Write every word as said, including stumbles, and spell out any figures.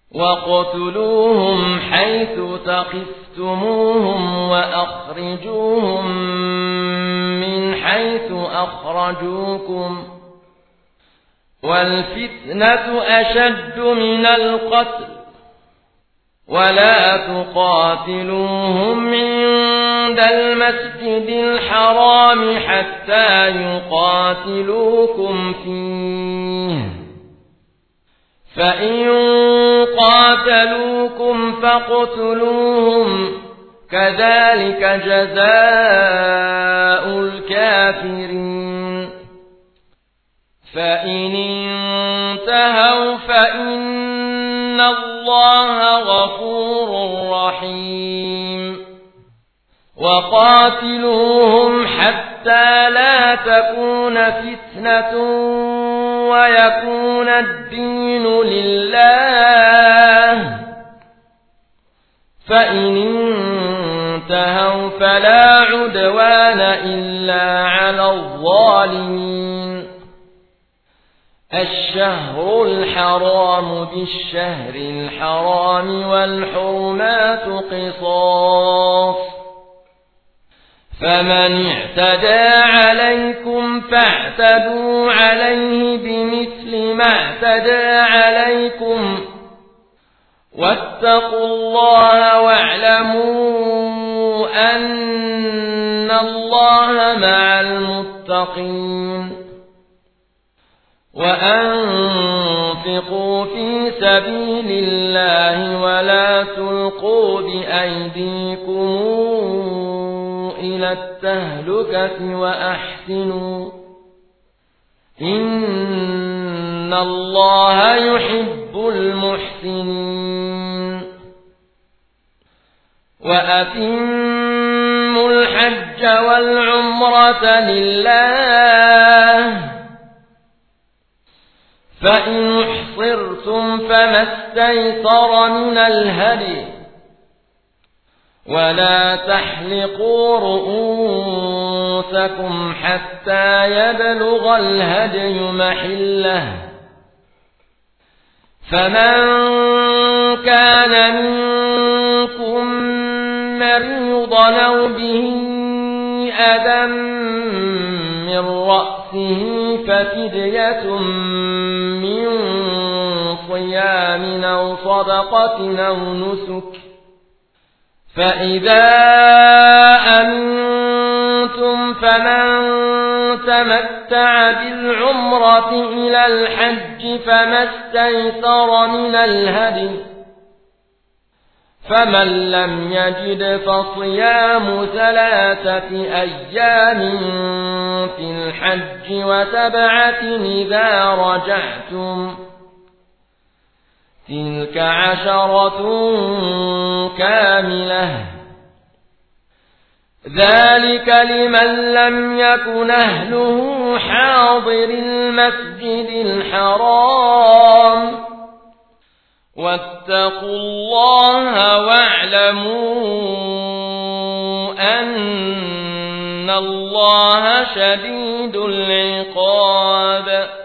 وَاقْتُلُوهُمْ حَيْثُ ثَقِفْتُمُوهُمْ وَأَخْرِجُوهُمْ مِنْ حَيْثُ أَخْرَجُوكُمْ ۚ وَالْفِتْنَةُ أَشَدُّ مِنَ الْقَتْلِ ۚ وَلَا تُقَاتِلُوهُمْ عِندَ الْمَسْجِدِ الْحَرَامِ حَتَّى يُقَاتِلُوكُمْ فِيهِ ۖ فَإِن قَاتَلُوكُمْ فَاقْتُلُوهُمْ ۗ كَذَلِكَ جَزَاءُ الْكَافِرِينَ. فَإِنِ انتَهَوْا فَإِنَّ اللَّهَ غَفُورٌ رَّحِيمٌ. وَقَاتِلُوهُمْ حَتَّى لَا تَكُونَ فِتْنَةٌ وَيَكُونَ الدِّينُ لِلَّهِ، فَإِنِ انتَهَوْا فَلَا عُدْوَانَ إِلَّا عَلَى الظَّالِمِينَ. الشهر الحرام بالشهر الحرام والحرمات قصاص، فمن اعتدى عليكم فاعتدوا عليه بمثل ما اعتدى عليكم، واتقوا الله واعلموا أن الله مع المتقين. وأنفقوا في سبيل الله ولا تلقوا بأيديكم إلى التهلكة وأحسنوا إن الله يحب المحسنين. وأتموا الحج والعمرة لله، فإن احصرتم فما استيسر من الهدي، ولا تحلقوا رؤوسكم حتى يبلغ الهدي محله، فمن كان منكم مريضا أو به أذى من رأسه ففدية من صيام أو صدقة أو نسك، فإذا أمنتم فمن تمتع بالعمرة إلى الحج فما استيسر من الهدي، فمن لم يجد فصيام ثلاثة أيام في الحج وسبعة إذا رجعتم، تلك عشرة كاملة، ذلك لمن لم يكن أهله حاضر المسجد الحرام. واتقوا الله واعلموا أن الله شديد العقاب.